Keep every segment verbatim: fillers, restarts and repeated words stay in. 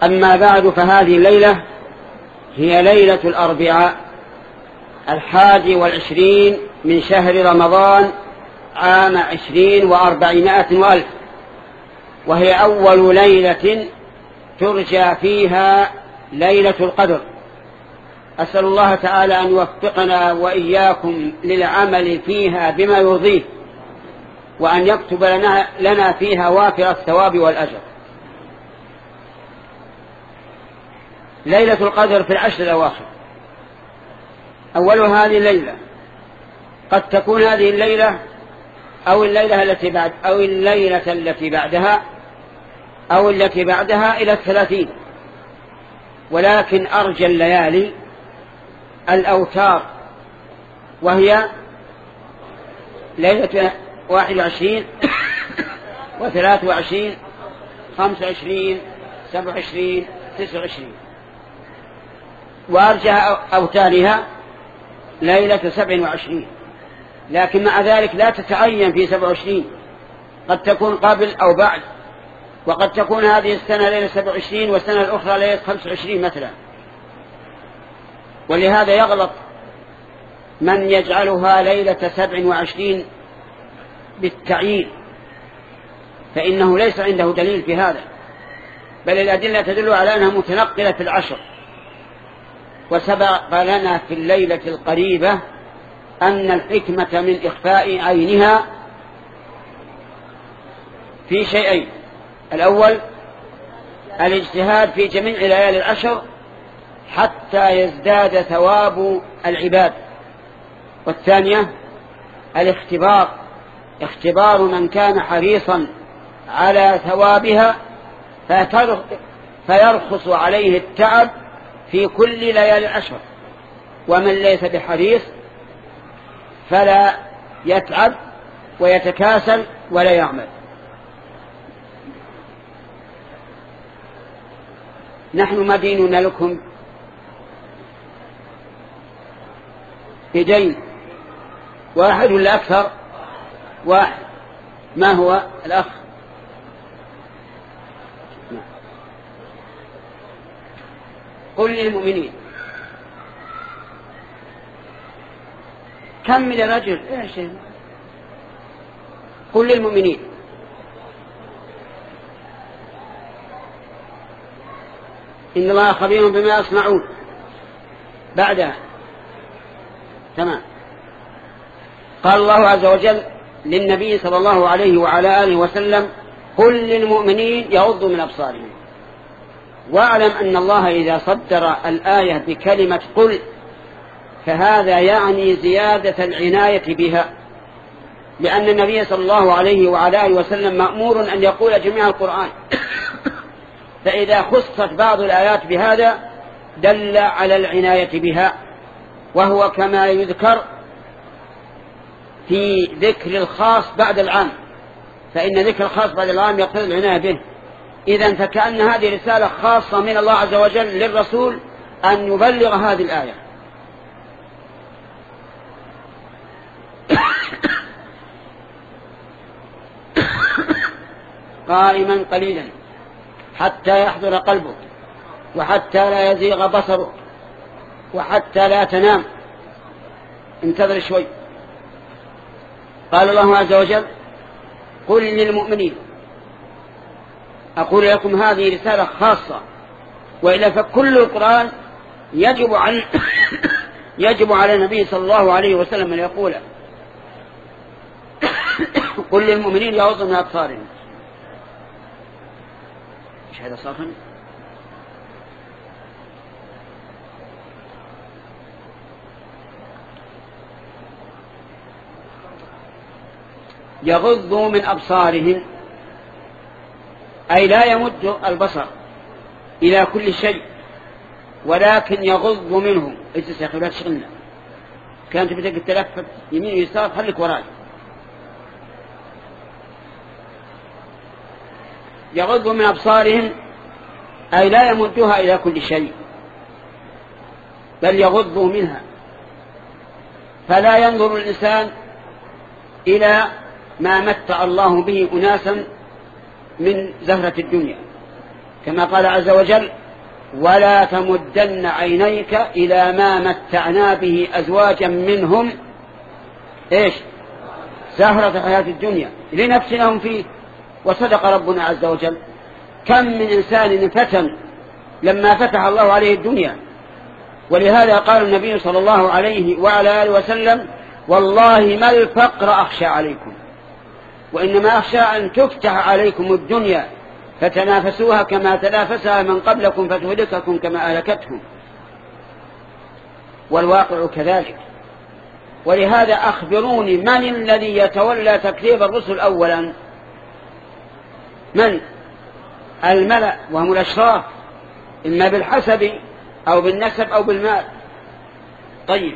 أما بعد، فهذه الليلة هي ليلة الأربعاء الحادي والعشرين من شهر رمضان عام عشرين وأربعمائة وألف، وهي أول ليلة ترجى فيها ليلة القدر. أسأل الله تعالى أن يوفقنا وإياكم للعمل فيها بما يرضيه، وأن يكتب لنا, لنا فيها وافر الثواب والأجر. ليلة القدر في العشر الأواخر. أول هذه الليلة، قد تكون هذه الليلة أو الليلة التي بعد أو الليلة التي بعدها أو التي بعدها إلى الثلاثين، ولكن أرجى الليالي الأوتار، وهي ليلة واحد وعشرين وثلاث وعشرين خمس وعشرين سبع وعشرين تسع وعشرين، وأرجى أوتارها ليلة سبع وعشرين. لكن مع ذلك لا تتعين في سبع وعشرين، قد تكون قبل أو بعد، وقد تكون هذه السنة ليلة سبع وعشرين والسنة الأخرى ليلة خمس وعشرين مثلا. ولهذا يغلط من يجعلها ليلة سبع وعشرين بالتعيين، فإنه ليس عنده دليل في هذا، بل الأدلة تدل على أنها متنقلة في العشر. وسبق لنا في الليلة القريبة أن الحكمة من إخفاء عينها في شيئين: الأول الاجتهاد في جميع ليالي العشر حتى يزداد ثواب العباد، والثانية الاختبار، اختبار من كان حريصا على ثوابها فيرخص عليه التعب في كل ليالي العشر، ومن ليس بحريص فلا يتعب ويتكاسل ولا يعمل. نحن مدينون لكم بدين واحد ولا أكثر؟ واحد. ما هو الأخ؟ قل للمؤمنين. كمل يا رجل. ايش؟ قل للمؤمنين. إن الله خبير بما يصنعون. بعدها تمام. قال الله عز وجل للنبي صلى الله عليه وعلى آله وسلم: قل للمؤمنين يغضوا من أبصارهم. واعلم أن الله إذا صدر الآية بكلمة قل فهذا يعني زيادة العناية بها، لأن النبي صلى الله عليه وعلى آله وسلم مأمور أن يقول جميع القرآن، فإذا خصت بعض الآيات بهذا دل على العناية بها، وهو كما يذكر في ذكر الخاص بعد العام، فإن ذكر الخاص بعد العام يقتضي العناية به. إذن فكأن هذه رسالة خاصة من الله عز وجل للرسول أن يبلغ هذه الآية. قائما قليلا حتى يحضر قلبك، وحتى لا يزيغ بصرك، وحتى لا تنام. انتظر شوي. قال الله عز وجل: قل للمؤمنين. أقول لكم هذه رسالة خاصة، وإلا فكل القرآن يجب على يجب على النبي صلى الله عليه وسلم أن يقول: قل للمؤمنين يغضوا من أبصارهم. ايش هذا صافا؟ يغضوا من أبصارهم، أي لا يمد البصر إلى كل شيء، ولكن يغض منه. اجلس يا أخي لا تشغلنا، كانت بدك تلفت يمين ويسار، خليك وراي. يغض من أبصارهم أي لا يمدها إلى كل شيء، بل يغض منها، فلا ينظر الإنسان إلى ما متع الله به أناسا من زهرة الدنيا، كما قال عز وجل: ولا تمدن عينيك إلى ما متعنا به أزواجا منهم إيش زهرة الحياة الدنيا لنفتنهم فيه. وصدق ربنا عز وجل. كم من إنسان فتن لما فتح الله عليه الدنيا. ولهذا قال النبي صلى الله عليه وعلى آله وسلم: والله ما الفقر أخشى عليكم، وإنما أخشى أن تفتح عليكم الدنيا فتنافسوها كما تنافسها من قبلكم فتهلككم كما أهلكتهم. والواقع كذلك. ولهذا أخبروني من الذي يتولى تكذيب الرسل أولا؟ من؟ الملأ وهم الأشراف، إما بالحسب أو بالنسب أو بالمال. طيب،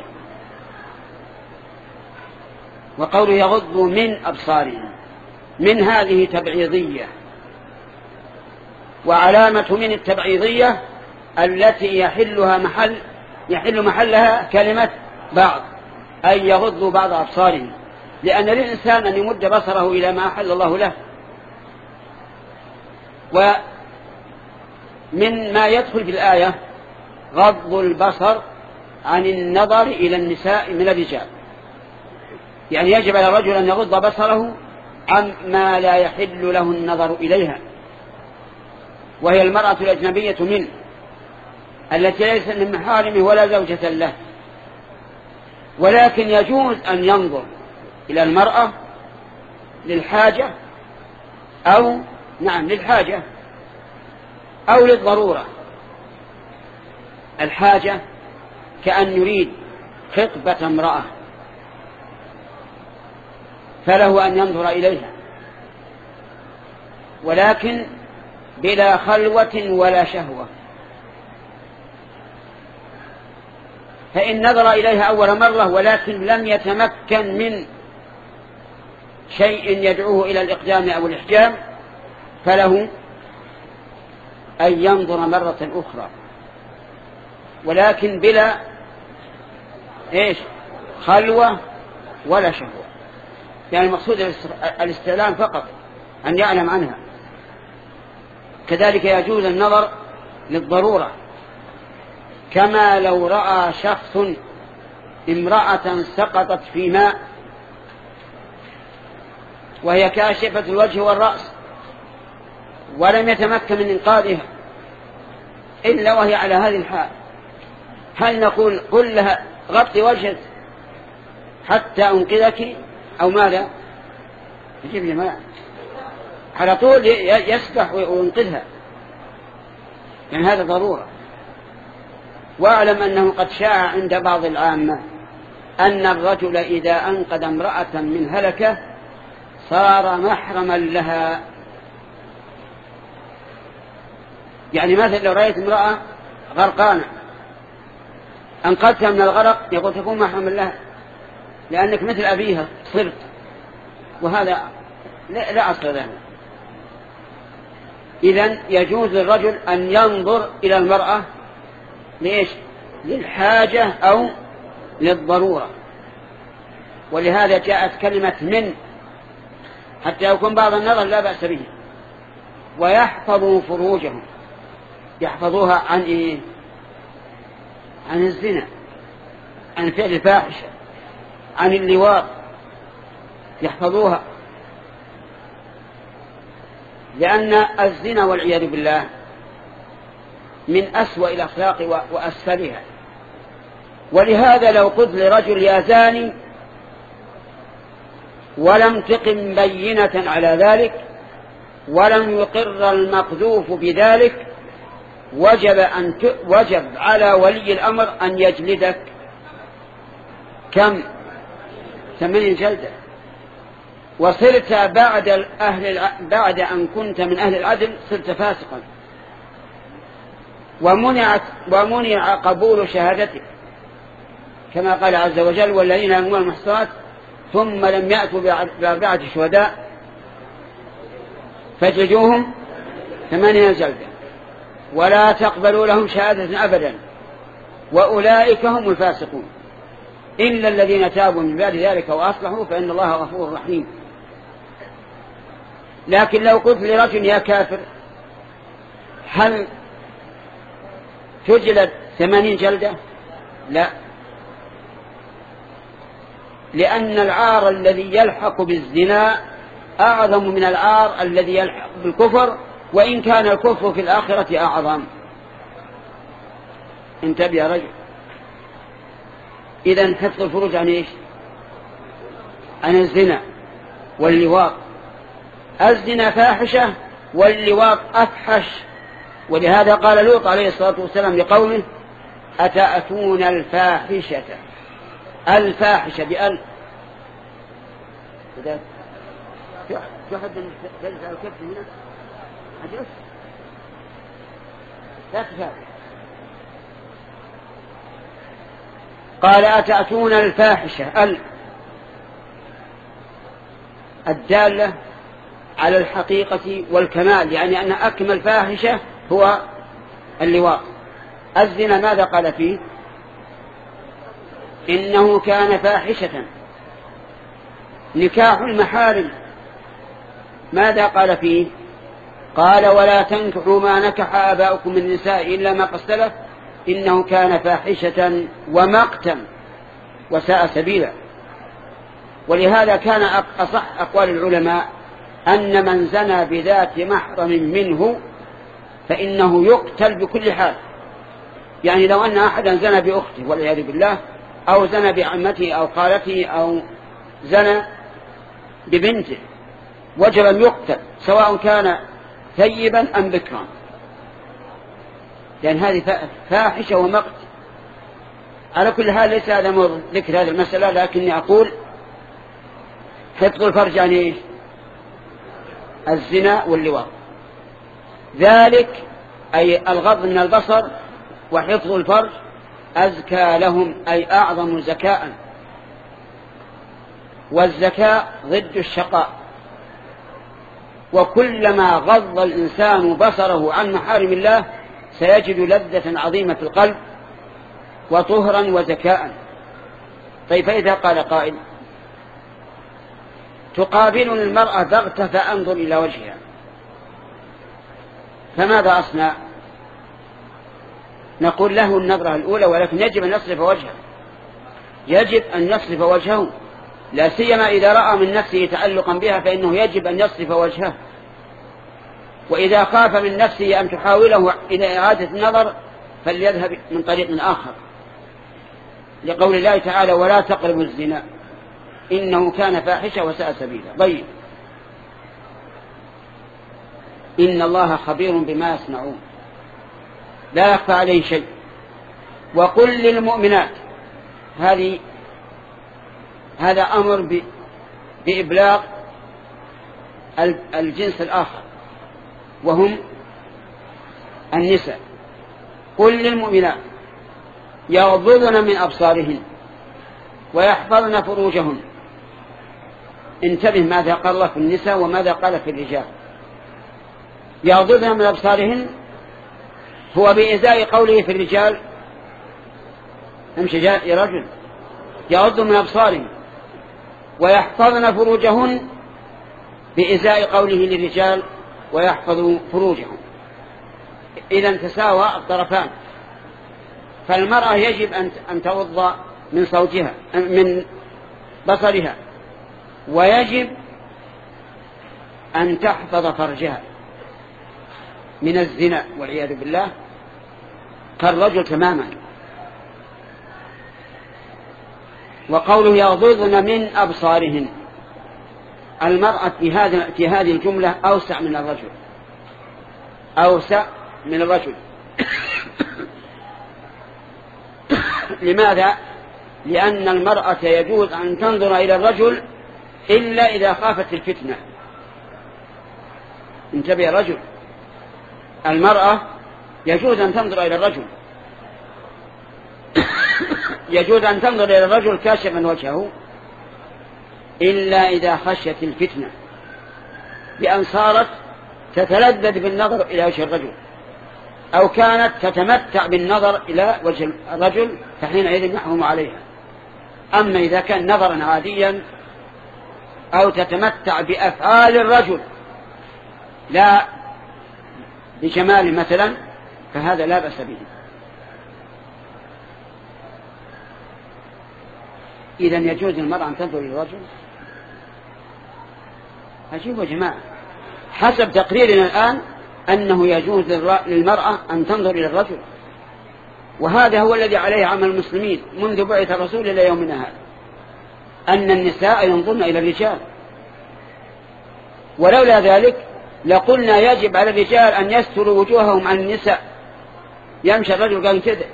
وقوله يغضوا من أبصارهم، من هذه تبعيضية، وعلامة من التبعيضية التي يحلها محل يحل محلها كلمة بعض، أي يغضوا بعض أبصارهم، لأن للإنسان أن يمد بصره إلى ما أحل الله له. ومن ما يدخل في الآية غض البصر عن النظر إلى النساء من الرجال، يعني يجب على الرجل أن يغض بصره عن ما لا يحل له النظر إليها، وهي المرأة الأجنبية منه التي ليس من محارمه ولا زوجة له. ولكن يجوز أن ينظر إلى المرأة للحاجة أو نعم للحاجة أو للضرورة. الحاجة كأن يريد خطبة امرأة فله أن ينظر إليها، ولكن بلا خلوة ولا شهوة. فإن نظر إليها أول مرة ولكن لم يتمكن من شيء يدعوه إلى الإقدام أو الإحجام فله أن ينظر مرة أخرى، ولكن بلا إيش خلوة ولا شهوة. يعني المقصود الاستعلام فقط، أن يعلم عنها. كذلك يجوز النظر للضرورة، كما لو رأى شخص امرأة سقطت في ماء وهي كاشفة الوجه والرأس ولم يتمكن من إنقاذها إلا وهي على هذه الحال، هل نقول قل لها غطي وجهك حتى أنقذك أو ماذا؟ يجيب لي ماء على طول يسبح وينقذها، يعني هذا ضرورة. واعلم أنه قد شاع عند بعض العامة أن الرجل إذا أنقذ امرأة من هلكة صار محرما لها. يعني مثلا لو رأيت امرأة غرقانة أنقذتها من الغرق يقول تكون محرما لها لأنك مثل أبيها صرت، وهذا لا, لا أصل له. إذن يجوز للرجل أن ينظر إلى المرأة ليش؟ للحاجة أو للضرورة. ولهذا جاءت كلمة من حتى يكون بعض النظر لا بأس به. ويحفظوا فروجهم، يحفظوها عن إيه؟ عن الزنا، عن فعل الفاحشة، عن اللواط، يحفظوها، لأن الزنا والعياذ بالله من أسوأ الأخلاق وأسفلها. ولهذا لو قلت لرجل يا زاني ولم تقم بينة على ذلك ولم يقر المقذوف بذلك وجب, أن ت... وجب على ولي الأمر أن يجلدك كم؟ ثمانين جلدة. وصرت بعد, أهل الع... بعد أن كنت من أهل العدل صرت فاسقا، ومنعت ومنع قبول شهادتك، كما قال عز وجل والذين يرمون المحصنات ثم لم يأتوا بأربعة شهداء فاجلدوهم ثمانين جلدة ولا تقبلوا لهم شهادة أبدا وأولئك هم الفاسقون إلا الذين تابوا من بعد ذلك وأصلحوا فإن الله غفور رحيم. لكن لو قلت لرجل يا كافر هل تجلد ثمانين جلدة؟ لا، لأن العار الذي يلحق بالزنا أعظم من العار الذي يلحق بالكفر، وإن كان الكفر في الآخرة أعظم. انتبه يا رجل. إذن حفظ الفروج عن إيش؟ عن الزنا واللواط. الزنا فاحشة واللواط أفحش، ولهذا قال لوط عليه الصلاة والسلام لقومه: أتأتون الفاحشة. الفاحشة بأل تحب أن تجلس على الكبت هنا أجلس لا تفعل. قال: أتأتون الفاحشة ال الدالة على الحقيقة والكمال، يعني أن أكمل فاحشة هو اللواط. الزنا ماذا قال فيه؟ إنه كان فاحشة. نكاح المحارم ماذا قال فيه؟ قال: ولا تنكحوا ما نكح آباؤكم من النساء إلا ما قد سلف إنه كان فاحشة ومقتا وساء سبيلا. ولهذا كان أصح أقوال العلماء أن من زنى بذات محرم منه فإنه يقتل بكل حال. يعني لو أن أحدا زنى بأخته والعياذ بالله، أو زنى بعمته أو خالته أو زنى ببنته، وجب أن يقتل سواء كان ثيبا أم بكرا، لأن هذه فاحشة ومقت. على كل حال ليس هذا موضوع ذكر هذه المسألة، لكني أقول حفظ الفرج عن إيش؟ الزنا واللواط. ذلك أي الغض من البصر وحفظ الفرج أزكى لهم، أي أعظم زكاء. والزكاء ضد الشقاء، وكلما غض الإنسان بصره عن محارم الله سيجد لذة عظيمة في القلب وطهرا وزكاء. طيب، فإذا قال قائل: تقابلني المرأة بغتة فأنظر إلى وجهها، فماذا أصنع؟ نقول له النظرة الأولى، ولكن يجب أن يصرف وجهه، يجب أن يصرف وجهه، لا سيما إذا رأى من نفسه تعلقا بها فإنه يجب أن يصرف وجهه. وإذا خاف من نفسه أن تحاوله إلى إعادة النظر فليذهب من طريق آخر، لقول الله تعالى: ولا تقربوا الزنا إنه كان فاحشة وساء سبيلا. طيب، إن الله خبير بما يصنعون لا يخفى عليه شيء. وقل للمؤمنات، هذه هذا أمر بإبلاغ الجنس الآخر وهم النساء. قل للمؤمنات يغضضن من أبصارهن ويحفظن فروجهن. انتبه ماذا قال الله في النساء وماذا قال في الرجال. يغضضن من أبصارهن هو بإزاء قوله في الرجال: امشي يا رجل، يغض من أبصارهن. ويحفظن فروجهن بإزاء قوله للرجال: ويحفظوا فروجهم. إذا تساوى الطرفان، فالمرأة يجب أن تغض من صوتها من بصرها، ويجب أن تحفظ فرجها من الزنا والعياذ بالله كالرجل تماما. وقوله يغضضن من أبصارهن، المرأة في هذا في هذه الجملة أوسع من الرجل، أوسع من الرجل. لماذا؟ لأن المرأة يجوز أن تنظر إلى الرجل إلا إذا خافت الفتنة. انتبه يا رجل، المرأة يجوز أن تنظر إلى الرجل يجوز أن تنظر إلى الرجل كاشفا وجهه إلا إذا خشيت الفتنة، بأن صارت تتلذذ بالنظر إلى وجه الرجل، أو كانت تتمتع بالنظر إلى وجه الرجل، فحينئذ يحرم عليها. أما إذا كان نظرا عاديا أو تتمتع بأفعال الرجل لا بجمال مثلا فهذا لا بأس به. إذن يجوز للمرأة أن تنظر للرجل؟ عجيب يا جماعة، حسب تقريرنا الآن أنه يجوز للمرأة أن تنظر إلى الرجل، وهذا هو الذي عليه عمل المسلمين منذ بعث الرسول إلى يومنا هذا، أن النساء ينظرن إلى الرجال. ولولا ذلك لقلنا يجب على الرجال أن يستروا وجوههم عن النساء. يمشي الرجل قال كذا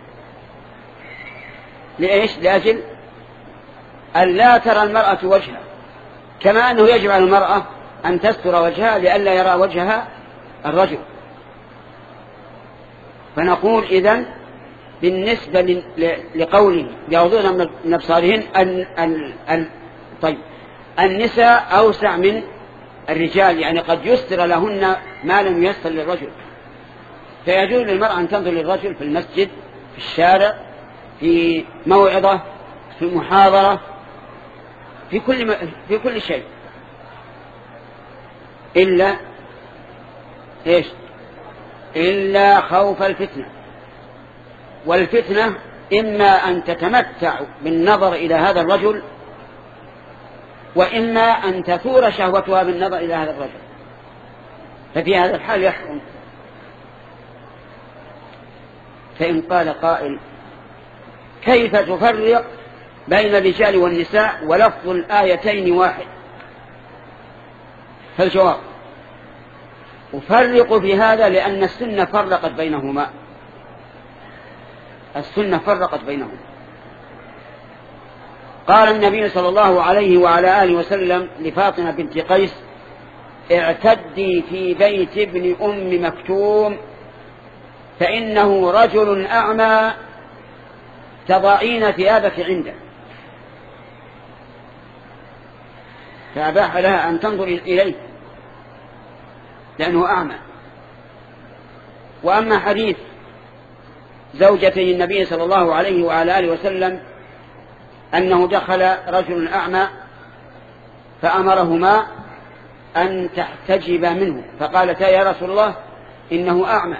لإيش؟ لأجل أن لا ترى المرأة وجهها، كما أنه يجب على المرأة أن تستر وجهها لئلا يرى وجهها الرجل. فنقول إذن بالنسبة لقوله يغضون من أبصارهن أن أن أن طيب النساء أوسع من الرجال، يعني قد يستر لهن ما لم ييسر للرجل، فيجوز للمرأة أن تنظر للرجل في المسجد، في الشارع، في موعظة، في محاضرة، في كل في كل شيء، إلا إيش؟ إلا خوف الفتنة. والفتنة إما أن تتمتع بالنظر إلى هذا الرجل، وإما أن تثور شهوتها بالنظر إلى هذا الرجل، ففي هذا الحال يحرم. فإن قال قائل كيف تفرق بين الرجال والنساء ولفظ الآيتين واحد؟ فالجواب أفرق في هذا لأن السنة فرقت بينهما، السنة فرقت بينهما. قال النبي صلى الله عليه وعلى آله وسلم لفاطمة بنت قيس اعتدي في بيت ابن أم مكتوم فإنه رجل أعمى تضعين ثيابك عنده، فأباح لها أن تنظر إليه لأنه أعمى. وأما حديث زوجتي النبي صلى الله عليه وعلى آله وسلم أنه دخل رجل أعمى فأمرهما أن تحتجب منه، فقالتا يا رسول الله إنه أعمى،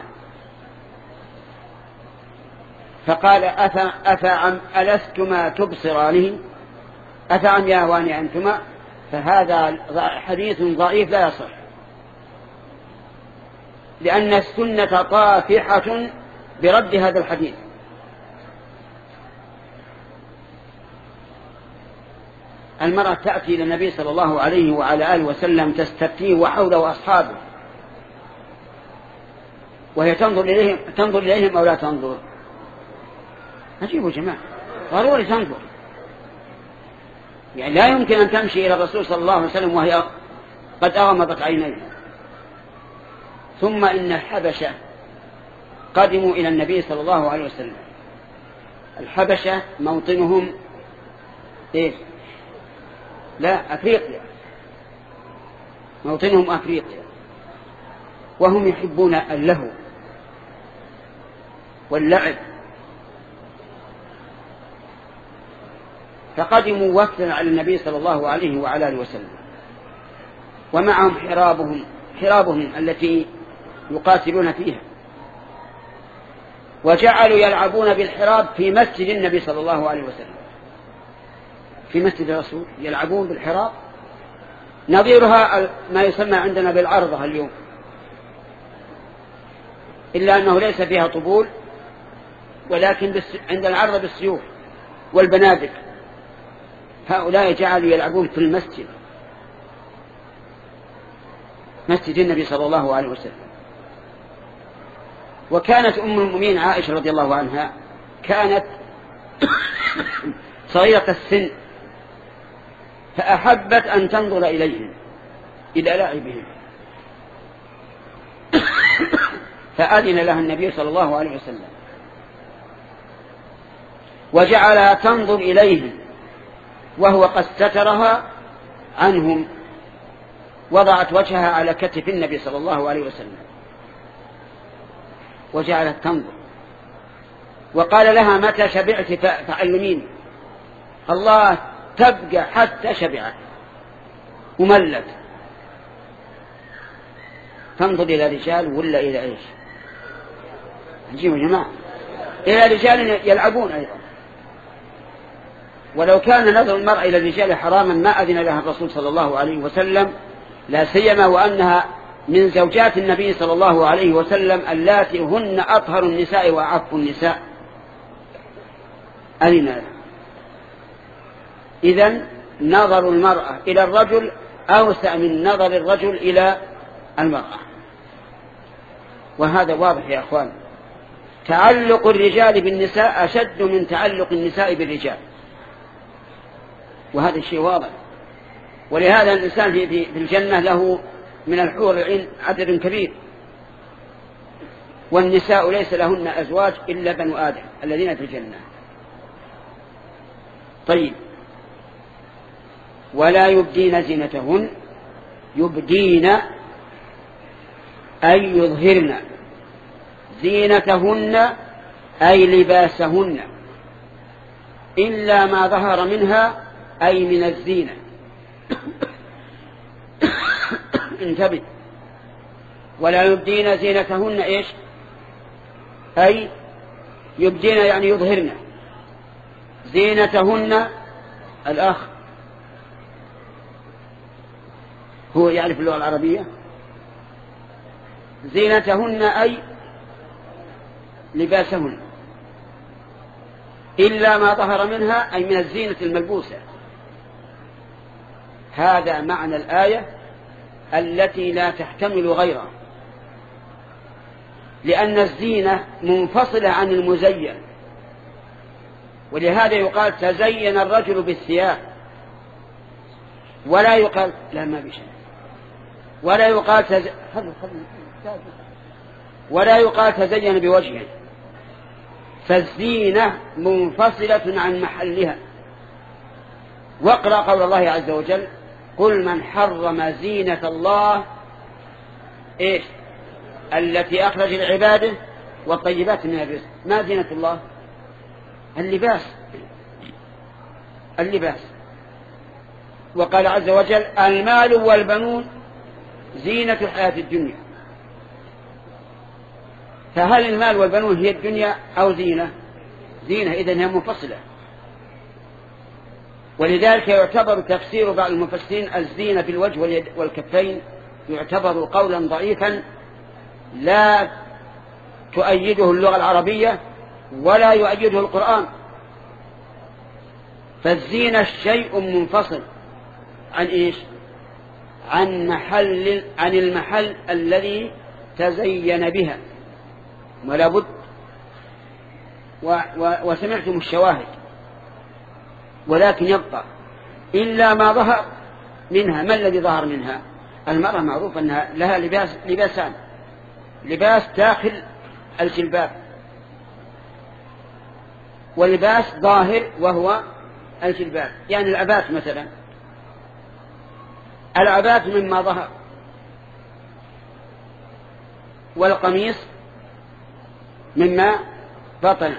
فقال أفعم ألستما تبصرانه أفعم يهواني أنتما، فهذا حديث ضعيف لا يصح، لأن السنة طافحة برد هذا الحديث. المرأة تأتي إلى النبي صلى الله عليه وعلى آله وسلم تستفتيه وحوله أصحابه، وهي تنظر إليهم, تنظر إليهم أو لا تنظر؟ عجيب جماعة، ضروري تنظر، يعني لا يمكن أن تمشي إلى الرسول صلى الله عليه وسلم وهي قد أغمضت عينيها. ثم إن الحبشة قدموا إلى النبي صلى الله عليه وسلم. الحبشة موطنهم إيه؟ لا، أفريقيا، موطنهم أفريقيا، وهم يحبون اللهو واللعب، فقدموا وفدا على النبي صلى الله عليه وعلى آله وسلم، ومعهم حرابهم حرابهم التي يقاتلون فيها، وجعلوا يلعبون بالحراب في مسجد النبي صلى الله عليه وسلم، في مسجد الرسول يلعبون بالحراب، نظيرها ما يسمى عندنا بالعرضة اليوم، إلا أنه ليس فيها طبول، ولكن عند العرضة بالسيوف والبنادق. هؤلاء جعلوا يلعبون في المسجد، مسجد النبي صلى الله عليه وسلم. وكانت أم المؤمنين عائشة رضي الله عنها كانت صغيرة السن، فأحبت أن تنظر إليهم إلى لعبهم، فأذن لها النبي صلى الله عليه وسلم وجعلها تنظر إليهم وهو قد سترها عنهم، وضعت وجهها على كتف النبي صلى الله عليه وسلم وجعلت تنظر، وقال لها متى شبعت فعلميني، الله تبقى حتى شبعت وملت. تنظر إلى رجال ولا إلى إيش؟ عجيب يا جماعة، إلى رجال يلعبون أيضا. ولو كان نظر المرأة إلى الرجال حراما ما أذن لها الرسول صلى الله عليه وسلم، لا سيما وأنها من زوجات النبي صلى الله عليه وسلم اللاتي هن أطهر النساء وأعف النساء. أذن. إذن نظر المرأة إلى الرجل أوسع من نظر الرجل إلى المرأة، وهذا واضح يا أخوان. تعلق الرجال بالنساء أشد من تعلق النساء بالرجال، وهذا الشيء واضح. ولهذا الإنسان في الجنة له من الحور العين عدد كبير، والنساء ليس لهن أزواج إلا بنو آدم الذين في الجنة. طيب، ولا يبدين زينتهن، يبدين أي يظهرن، زينتهن أي لباسهن، إلا ما ظهر منها أي من الزينة. انتبه، ولا يبدين زينتهن إيش؟ أي يبدين يعني يظهرن زينتهن. الأخ هو يعرف اللغة العربية. زينتهن أي لباسهن، إلا ما ظهر منها أي من الزينة الملبوسة. هذا معنى الآية التي لا تحتمل غيرها، لأن الزينة منفصلة عن المزين، ولهذا يقال تزين الرجل بالثياب، ولا يقال لا ما بشيء، ولا يقال تز... ولا يقال تزين بوجهه. فالزينة منفصلة عن محلها. واقرأ قول الله عز وجل: قل من حرم زينة الله إيش؟ التي أخرج لعباده والطيبات من الرزق. ما زينة الله؟ اللباس، اللباس. وقال عز وجل: المال والبنون زينة الحياة الدنيا. فهل المال والبنون هي الدنيا أو زينة؟ زينة، إذن هي منفصلة. ولذلك يعتبر تفسير بعض المفسرين الزينة في الوجه واليد والكفين يعتبر قولا ضعيفا لا تؤيده اللغة العربية ولا يؤيده القرآن. فالزينة شيء منفصل عن إيش؟ عن محل عن المحل الذي تزين بها. ولا بد و و وسمعتم الشواهد، ولكن يبقى إلا ما ظهر منها. ما الذي ظهر منها؟ المرأة معروف أنها لها لباس لباسان: لباس داخل الجلباب، ولباس ظاهر وهو الجلباب، يعني العبات مثلا. العبات مما ظهر، والقميص مما بطن.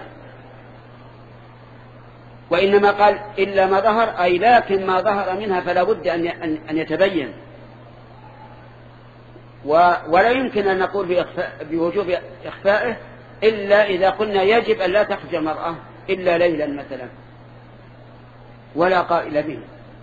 وإنما قال إلا ما ظهر، أي لكن ما ظهر منها فلا بد أن يتبين. ولا يمكن أن نقول بوجوب إخفائه إلا إذا قلنا يجب أن لا تخرج المرأة إلا ليلا مثلا، ولا قائل به.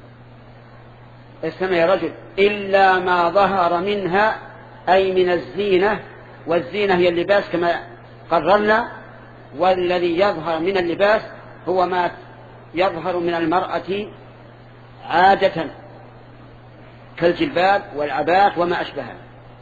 استمع يا رجل: إلا ما ظهر منها أي من الزينة، والزينة هي اللباس كما قررنا. والذي يظهر من اللباس هو ما يظهر من المرأة عادة كالجلباب والعبات وما أشبهها.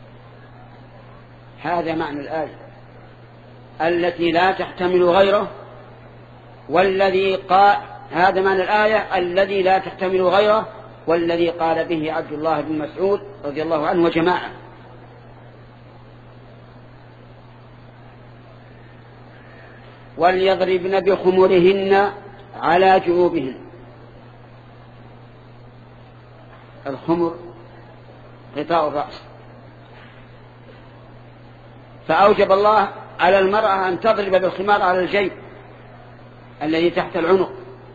هذا معنى الآية التي لا تحتمل غيره، والذي قال هذا معنى الآية الذي لا تحتمل غيره، والذي قال به عبد الله بن مسعود رضي الله عنه وجماعة. وليضربن بخمرهن على جيوبهن. الخمر غطاء الرأس، فأوجب الله على المرأة أن تضرب بالخمار على الجيب الذي تحت العنق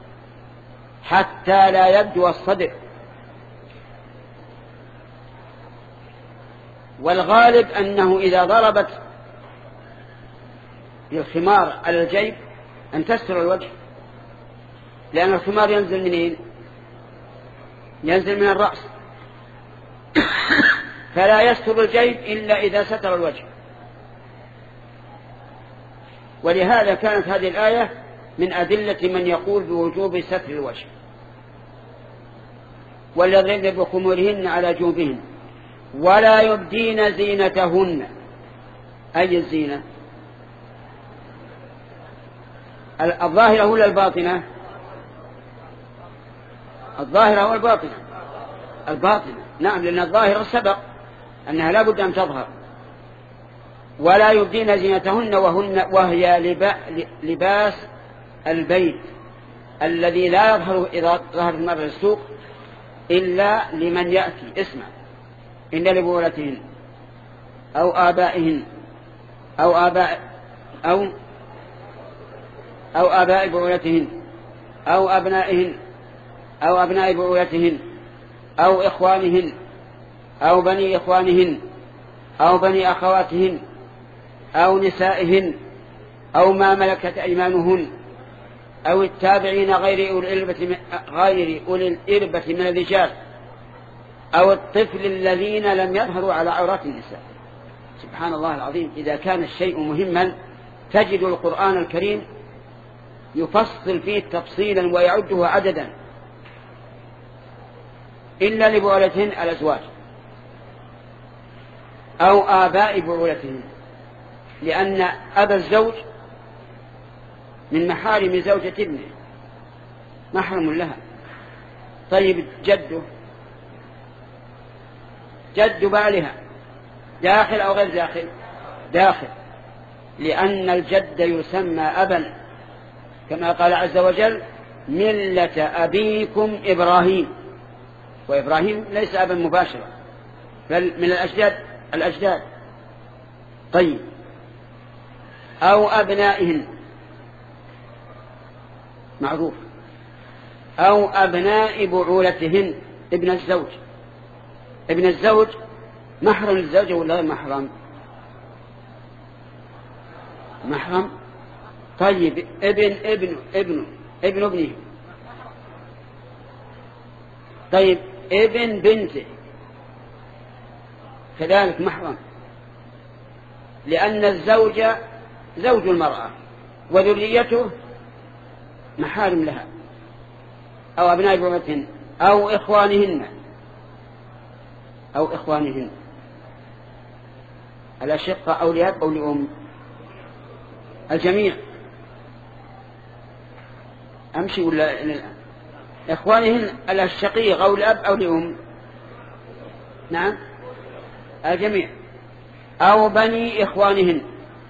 حتى لا يبدو الصدر. والغالب أنه إذا ضربت الخمار على الجيب أن تستر الوجه، لأن الخمار ينزل منين؟ ينزل من الرأس، فلا يستر الجيب إلا إذا ستر الوجه. ولهذا كانت هذه الآية من أدلة من يقول بوجوب ستر الوجه. والذين بخمورهن على جوبهن ولا يبدين زينتهن. أي الزينة؟ الظاهرة ولا الباطنة؟ الظاهرة والباطنة. الباطنة نعم، لأن الظاهرة سبق أنها لا بد أن تظهر. ولا يبدين زينتهن وهن وهي لباس البيت الذي لا يظهر إذا ظهر المرء السوق إلا لمن يأتي. اسمع، إن لبولتهن أو آبائهن أو آباء أو أو آباء بعولتهن أو أبنائهن أو أبناء بعولتهن أو إخوانهن أو بني إخوانهن أو بني أخواتهن أو نسائهن أو ما ملكت أيمانهن أو التابعين غير أولي الإربة غير أولي الإربة من الرجال أو الطفل الذين لم يظهروا على عورات النساء. سبحان الله العظيم، إذا كان الشيء مهما تجد القرآن الكريم يفصل فيه تفصيلا ويعده عددا. إلا لبعولتهن الأزواج أو آباء بعولتهن، لأن أبا الزوج من محارم زوجة ابنه، محرم لها. طيب جده، جد بالها داخل أو غير داخل؟ داخل، لأن الجد يسمى أبا، كما قال عز وجل ملة أبيكم إبراهيم، وإبراهيم ليس أبا مباشرا بل من الأجداد الأجداد. طيب أو أبنائهن معروف، أو أبناء بعولتهن ابن الزوج. ابن الزوج محرم للزوجة ولا غير محرم؟ محرم. طيب ابن ابن ابن ابن ابنه. طيب ابن بنته كذلك محرم، لأن الزوج زوج المرأة وذريته محارم لها. أو أبناء بعولتهن أو إخوانهن أو إخوانهن الأشقة أو لأب أو لأم، الجميع. أمشي ولا الآن؟ إخوانهن الشقيق أو لأب أو لأم، نعم الجميع. أو بني إخوانهن،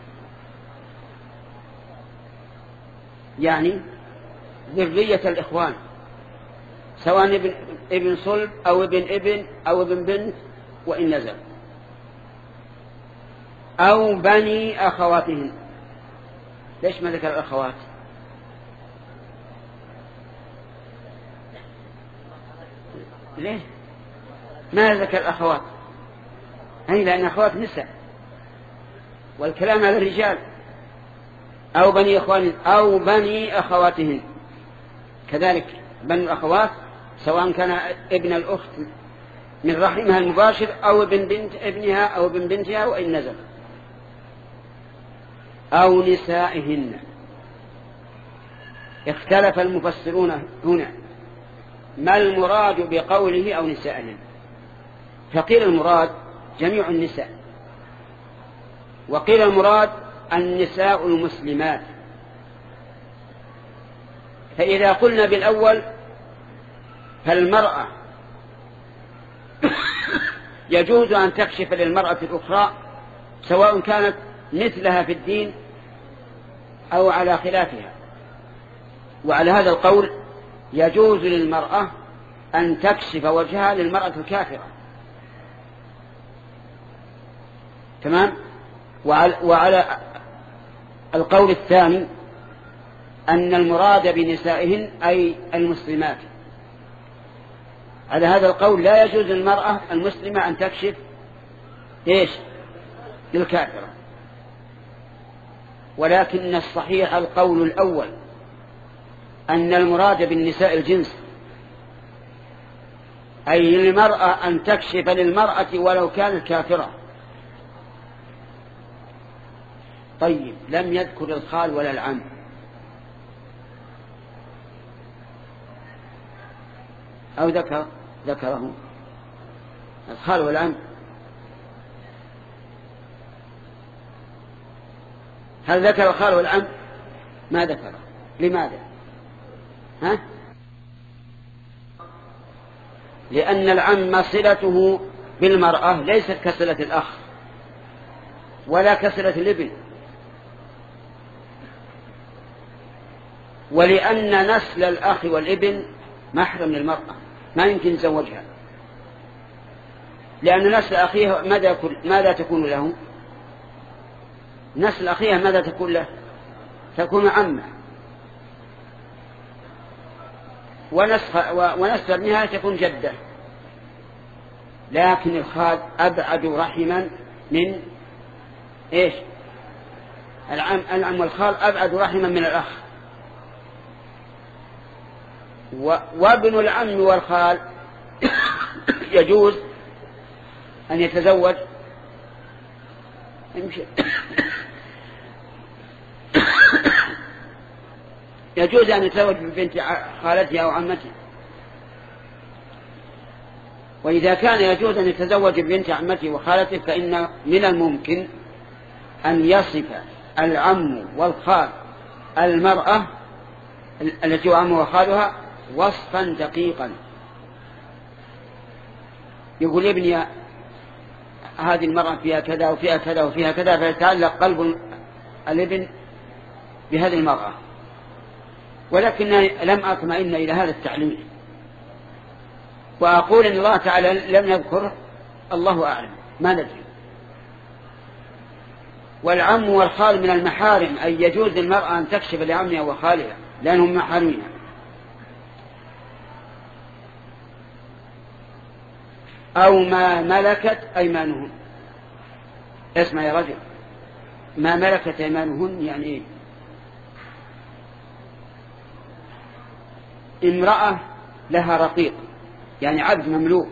يعني ذرية الإخوان، سواء ابن, ابن صلب أو ابن ابن أو ابن بنت وإن نزل. أو بني أخواتهن. ليش ما ذكر الأخوات؟ ليه ما ذكر الأخوات؟ أي لأن أخوات نساء والكلام على الرجال. أو بني إخوان أو بني أخواتهن كذلك، بني الأخوات سواء كان ابن الأخت من رحمها المباشر أو ابن بنت ابنها أو ابن بنتها وإن نزل. أو نسائهن. اختلف المفسرون هنا ما المراد بقوله أو نسائهن، فقيل المراد جميع النساء، وقيل المراد النساء المسلمات. فإذا قلنا بالأول فالمرأة يجوز أن تكشف للمرأة الأخرى سواء كانت مثلها في الدين أو على خلافها. وعلى هذا القول يجوز للمرأة أن تكشف وجهها للمرأة الكافرة. تمام. وعلى, وعلى القول الثاني أن المراد بنسائهن أي المسلمات. على هذا القول لا يجوز للمرأة المسلمة أن تكشف إيش للكافرة. ولكن الصحيح القول الأول أن المراد بالنساء الجنس، أي للمرأة أن تكشف للمرأة ولو كانت كافرة. طيب لم يذكر الخال ولا العم، أو ذكر ذكره الخال والعم؟ هل ذكر الخال والعم؟ ما ذكره. لماذا؟ ها؟ لأن العم صلته بالمرأة ليست كصلة الأخ ولا كصلة الابن، ولأن نسل الأخ والابن محرم للمرأة ما يمكن يتزوجها، لأن نسل أخيه ماذا يكون ماذا تكون له؟ نسل أخيها ماذا تكون له؟ تكون عمه، ونسل ابنها تكون جدة. لكن الخال أبعد رحما من إيش؟ العم. العم والخال أبعد رحما من الأخ. وابن العم والخال يجوز أن يتزوج يجوز أن يتزوج ببنت خالته أو عمته. وإذا كان يجوز أن يتزوج ببنت عمته وخالته فإن من الممكن أن يصف العم والخال المرأة التي عمها وخالها وصفا دقيقا، يقول ابني هذه المرأة فيها كذا وفيها كذا وفيها كذا، فيتعلق قلب الابن بهذه المرأة. ولكنني لم أطمئن إلى هذا التعليل، وأقول إن الله تعالى لم يذكر، الله أعلم، ما ندري. والعم والخال من المحارم، أي يجوز للمرأة أن تكشف لعمها وخالها لأنهم محارمين. أو ما ملكت أيمانهن. اسمع يا رجل، ما ملكت أيمانهن يعني إيه؟ امرأة لها رقيق يعني عبد مملوك،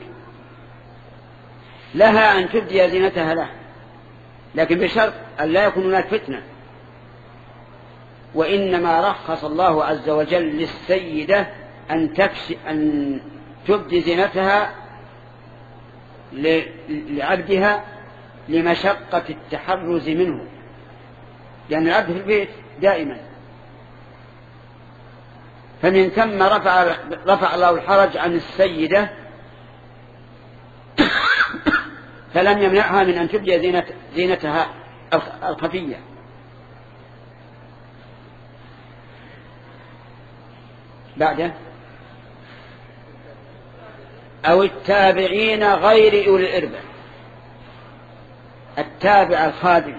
لها أن تبدي زينتها له، لكن بشرط أن لا يكون هناك فتنة. وإنما رخص الله عز وجل للسيدة أن تكشف أن تبدي زينتها لعبدها لمشقة التحرز منه، لأن العبد في البيت دائما. فمن ثم رفع, رفع الله الحرج عن السيدة فلم يمنعها من أن تبدي زينة زينتها الخفية. بعده أو التابعين غير أولي الإربة. التابع الخادم،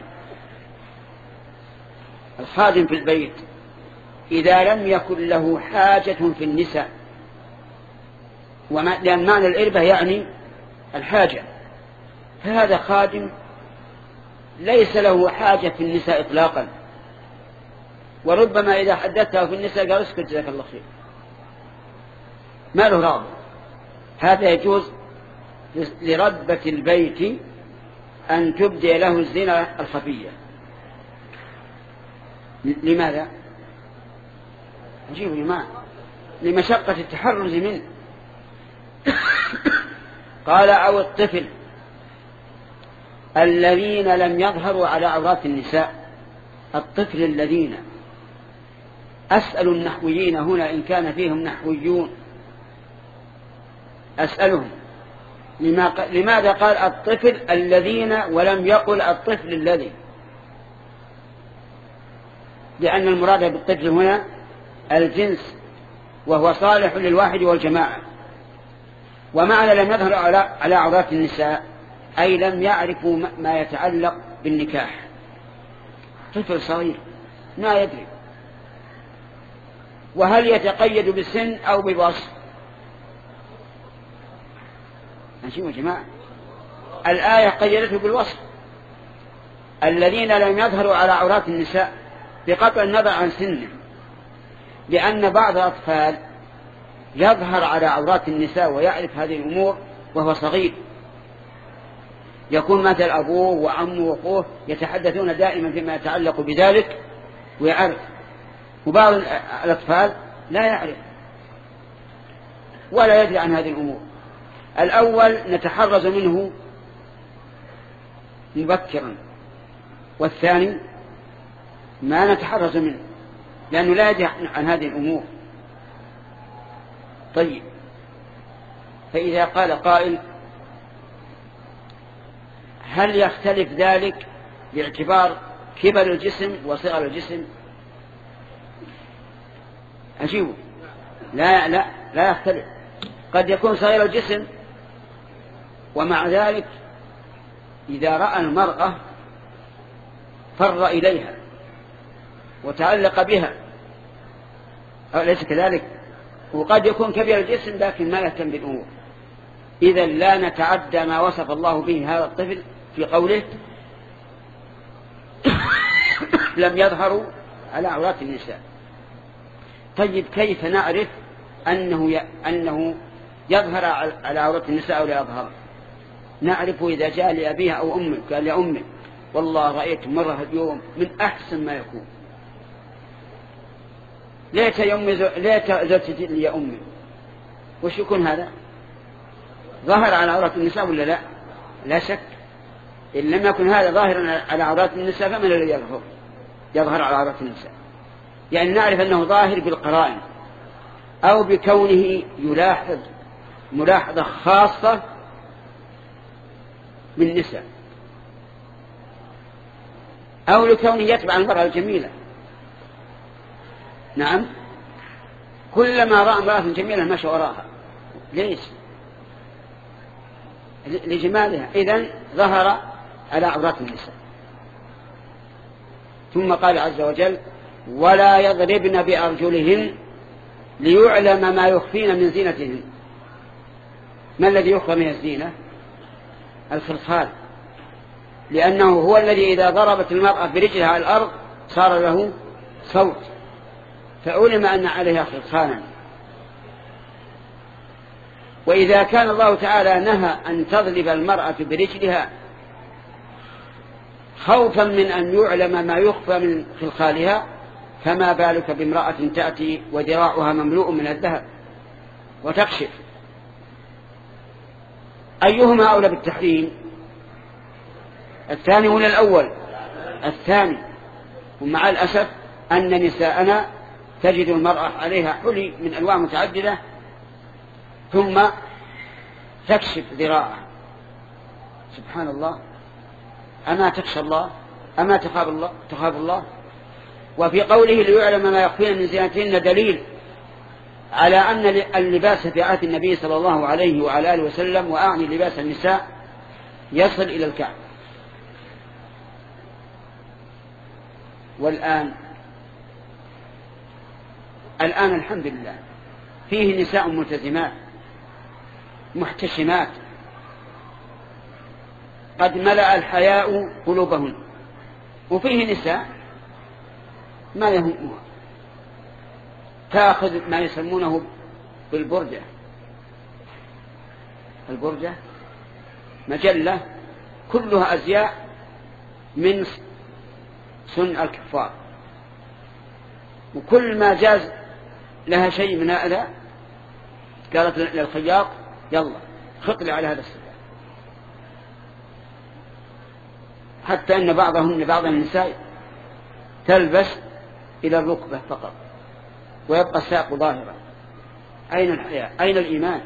الخادم في البيت إذا لم يكن له حاجة في النساء، لأن معنى الإربة يعني الحاجة، فهذا خادم ليس له حاجة في النساء إطلاقا، وربما إذا حدثته في النساء قال اسكت جزاك الله خير، ما له راضي. هذا يجوز لربة البيت أن تبدي له الزينة الخفية. لماذا؟ نجيب لما لمشقة التحرز منه. قال أو الطفل الذين لم يظهروا على عورات النساء. الطفل الذين، أسأل النحويين هنا إن كان فيهم نحويون، أسألهم لماذا قال الطفل الذين ولم يقل الطفل الذي؟ لأن المراد بالطفل هنا الجنس، وهو صالح للواحد والجماعة. ومعنى لم يظهر على عورات النساء أي لم يعرفوا ما يتعلق بالنكاح. طفل صغير ما يدري، وهل يتقيد بالسن أو بالوصف؟ أنشئوا يا جماعة، الآية قيدته بالوصف: الذين لم يظهروا على عورات النساء، بقطع النظر عن سنه، لأن بعض الأطفال يظهر على عورات النساء ويعرف هذه الأمور وهو صغير، يكون مثل أبوه وعمه وأخوه يتحدثون دائما فيما يتعلق بذلك ويعرف، وبعض الأطفال لا يعرف ولا يدري عن هذه الأمور. الأول نتحرز منه مبكرا، والثاني ما نتحرز منه لأنه لا يدري عن هذه الأمور. طيب، فإذا قال قائل: هل يختلف ذلك باعتبار كبر الجسم وصغر الجسم؟ أجيبه: لا لا لا يختلف. قد يكون صغير الجسم ومع ذلك إذا رأى المرأة فر إليها وتعلق بها، أليس كذلك؟ وقد يكون كبير الجسم لكن ما يهتم بالأمور. إذا لا نتعدى ما وصف الله به هذا الطفل في قوله لم يظهروا على عورات النساء. طيب، كيف نعرف أنه ي... أنه يظهر على عورات النساء أو لا يظهر؟ نعرف إذا جاء لأبيها أو أمه قال: يا أمي والله رأيت مرة اليوم من أحسن ما يكون، ليت يوم ليت زرت لي يا أمي. وش يكون هذا؟ ظهر على عورات النساء ولا لا؟ لا شك. إن لم يكن هذا ظاهرا على عورات النساء فمن الذي يظهر يظهر على عورات النساء؟ يعني نعرف أنه ظاهر بالقرائن أو بكونه يلاحظ ملاحظة خاصة من النساء، أو لكونه يتبع المرأة الجميلة. نعم، كلما رأى امرأة جميلة مشى وراها. ليش؟ لجمالها. إذن ظهر على عورات النساء. ثم قال عز وجل: ولا يضربن بأرجلهن ليعلم ما يخفين من زينتهن. ما الذي يخفى من الزينة؟ الخلخال، لأنه هو الذي إذا ضربت المرأة برجلها على الأرض صار له صوت، فعلم أن عليها خلخالا. وإذا كان الله تعالى نهى أن تضرب المرأة برجلها خوفا من أن يعلم ما يخفى من خلخالها، فما بالك بامرأة تأتي وذراعها مملوء من الذهب وتكشف؟ أيهما أولى بالتحريم؟ الثاني ولا الأول؟ الثاني. ومع الأسف أن نساءنا تجد المرأة عليها حلي من أنواع متعددة ثم تكشف ذراعها. سبحان الله، أما تخشى الله؟ أما تخاف الله؟ تخاف الله؟ وفي قوله ليعلم ما يخفين من زينتهن دليل على أن اللباس في عهد النبي صلى الله عليه وعلى آله وسلم، وأعني لباس النساء، يصل إلى الكعب. والآن الآن الحمد لله فيه نساء ملتزمات محتشمات قد ملأ الحياء قلوبهن، وفيه نساء ما يهمها تأخذ ما يسمونه بالبرجة. البرجة مجلة كلها أزياء من سن الكفار، وكل ما جاز لها شيء من هذا قالت للخياط: يلا خط لي على هذا السلاح. حتى أن بعضهن بعض النساء تلبس إلى الركبة فقط ويبقى الساق ظاهرا. أين الحياء؟ أين الإيمان؟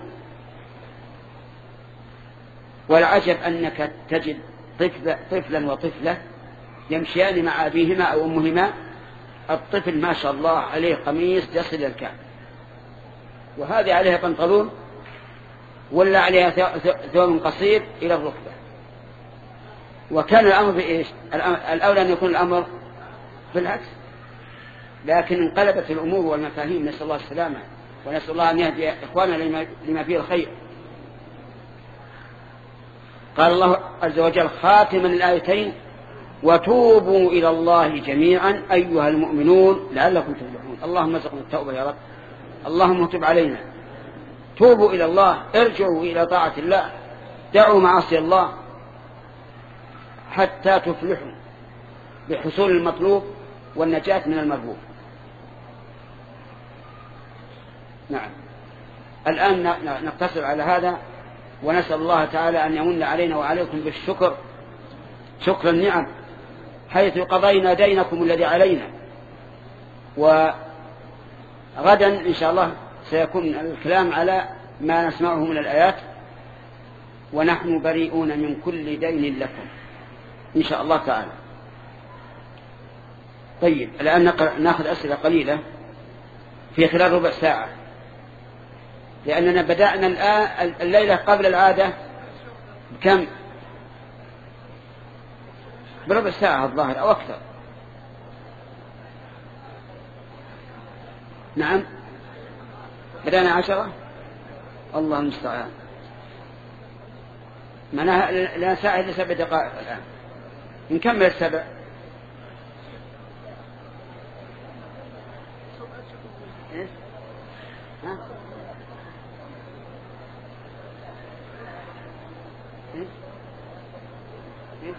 والعجب أنك تجد طفل طفلا وطفلة يمشيان مع أبيهما أو أمهما، الطفل ما شاء الله عليه قميص يصل إلى الكعب، وهذه عليها بنطلون ولا عليها ثوب قصير إلى الركبة. وكان الأمر بإيش؟ الأولى أن يكون الأمر بالعكس، لكن انقلبت الأمور والمفاهيم. نسأل الله السلامة، ونسأل الله أن يهدي إخواننا لما فيه الخير. قال الله عز وجل خاتما الآيتين: وتوبوا إلى الله جميعا أيها المؤمنون لعلكم تفلحون. اللهم ارزقنا التوبة يا رب، اللهم تب علينا. توبوا إلى الله، ارجعوا إلى طاعة الله، دعوا معاصي الله حتى تفلحوا بحصول المطلوب والنجاة من المرهوب. نعم. الآن نقتصر على هذا، ونسأل الله تعالى أن يمن علينا وعليكم بالشكر، شكر النعم، حيث قضينا دينكم الذي علينا. وغدا إن شاء الله سيكون الكلام على ما نسمعه من الآيات: ونحن بريئون من كل دين لكم، إن شاء الله تعالى. طيب، الآن نأخذ أسئلة قليلة في خلال ربع ساعة، لأننا بدأنا الآن الليلة قبل العادة بكم؟ بربع ساعة الظاهر أو أكثر. نعم، بدأنا عشرة. الله المستعان. معناها لا ساعة إلا سبع دقائق الآن. نكمل السبع. إيه؟ ها؟ إيه؟ إيه؟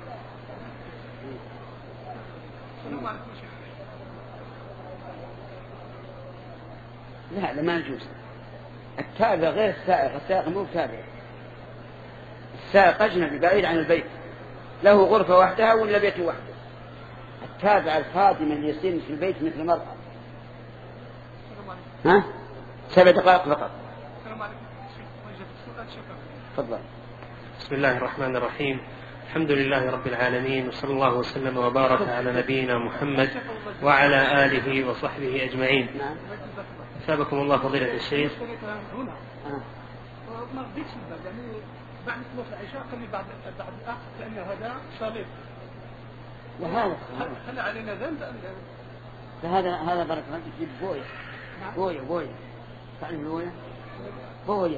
لا لا، ما يجوز. التابع غير السائق، السائق مو تابع. السائق أجنبي بعيد عن البيت، له غرفة وحدها ولا بيت وحده. التابع الخادم اللي يصير في البيت مثل المرأة. ها؟ سبع دقائق فقط. تفضل. بسم الله الرحمن الرحيم. الحمد لله رب العالمين، وصلى الله وسلم وبارك على نبينا محمد وعلى آله وصحبه أجمعين. سابقكم الله فضيلة الشيخ. ما رضيتش نبدا يعني بعد صلاه العشاء خلي بعد بعد الاخر، لان هذا صليب. وهذا هل علينا ذنب؟ فهذا هذا بركه تجيب بويه بويه بويه تعرف بويه بويه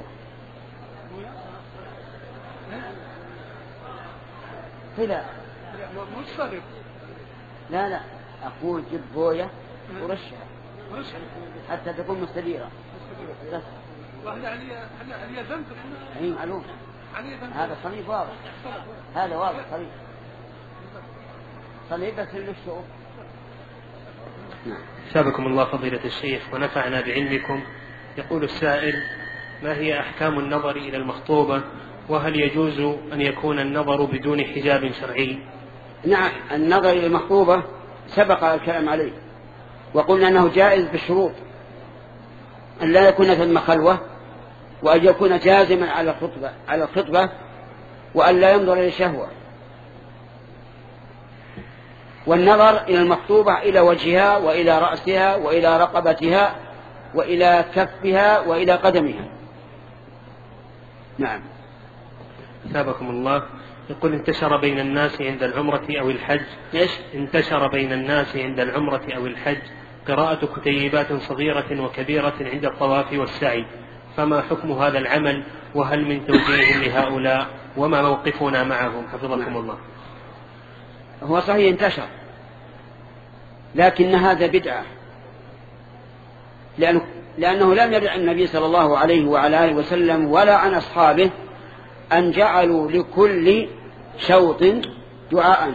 كذا مش صليب. لا لا، اقول جيب بويه ورشها ورشها حتى تكون مستديره. بس وهل علي هل علي ذنب؟ اي معلوم. هذا صليب واضح، هذا واضح صليب صليب بس للشؤون. سابقكم الله فضيلة الشيخ ونفعنا بعلمكم. يقول السائل: ما هي أحكام النظر إلى المخطوبة، وهل يجوز أن يكون النظر بدون حجاب شرعي؟ نعم، النظر إلى المخطوبة سبق الكلام عليه، وقلنا أنه جائز بالشروط: أن لا يكون ثم خلوة، وأن يكون جازما على الخطبة على الخطبة وأن لا ينظر إلى شهوة. والنظر إلى المخطوبة إلى وجهها وإلى رأسها وإلى رقبتها وإلى كفها وإلى قدمها. نعم. سابقكم الله. يقول: انتشر بين الناس عند العمرة أو الحج إيش؟ انتشر بين الناس عند العمرة أو الحج قراءة كتيبات صغيرة وكبيرة عند الطواف والسعي، فما حكم هذا العمل، وهل من توجيه لهؤلاء، وما موقفنا معهم حفظكم الله؟ هو صحيح انتشر، لكن هذا بدعة، لأنه, لأنه لم يرد عن النبي صلى الله عليه وعلى آله وسلم ولا عن أصحابه أن جعلوا لكل شوط دعاء.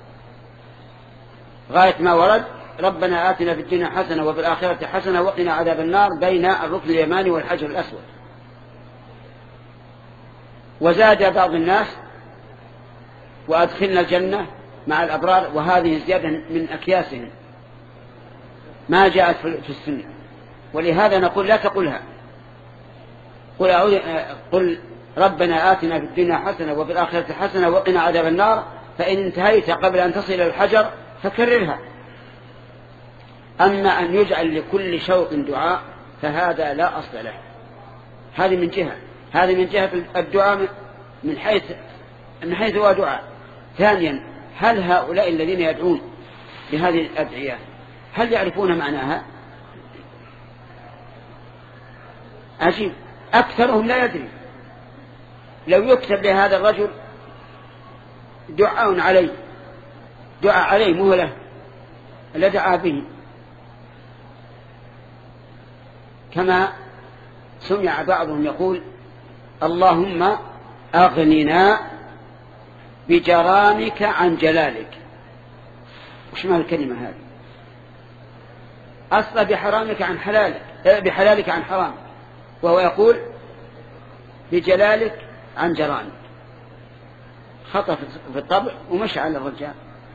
غاية ما ورد: ربنا آتنا في الدنيا حسنة وفي الآخرة حسنة وقنا عذاب النار، بين الركن اليماني والحجر الأسود. وزاد بعض الناس: وأدخلنا الجنة مع الأبرار، وهذه زيادة من أكياسهم ما جاءت في السنة. ولهذا نقول: لا تقولها، قل, قل ربنا آتنا في الدنيا حسنة وفي الآخرة حسنة وقنا عذاب النار، فإن انتهيت قبل أن تصل إلى الحجر فكررها. أما أن يجعل لكل شوط دعاء فهذا لا أصل له. هذه من جهة هذه من جهة الدعاء من حيث من حيث هو دعاء. ثانيا: هل هؤلاء الذين يدعون بهذه الأدعية هل يعرفون معناها؟ عجيب، أكثرهم لا يدري. لو يكتب لهذا الرجل دعاء عليه، دعاء عليه مهلة الذي دعا به، كما سمع بعضهم يقول اللهم أغننا بجرامك عن جلالك. وش معنى الكلمة هذه؟ أصلا بحرامك عن حلالك، بحلالك عن حرامك، وهو يقول بجلالك عن جرامك. خطأ في الطبع ومشى على الرجال.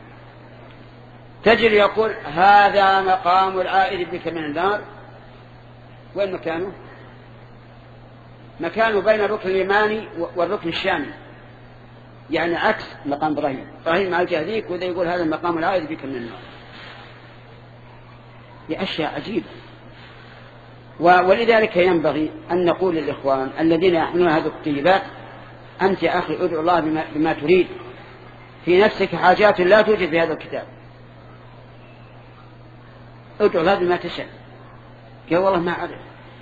تجري يقول هذا مقام العائد بك من النار. وين مكانه؟ مكانه بين الركن اليماني والركن الشامي، يعني عكس مقام إبراهيم. إبراهيم مع الجهديك، وذا يقول هذا المقام العائد بك من النار. بأشياء عجيبة. ولذلك ينبغي أن نقول للإخوان الذين يحملون هذه الكتيبات أنت يا أخي ادعو الله بما, بما تريد. في نفسك حاجات لا توجد في هذا الكتاب، ادعو الله بما تشاء. قال والله ما أعرف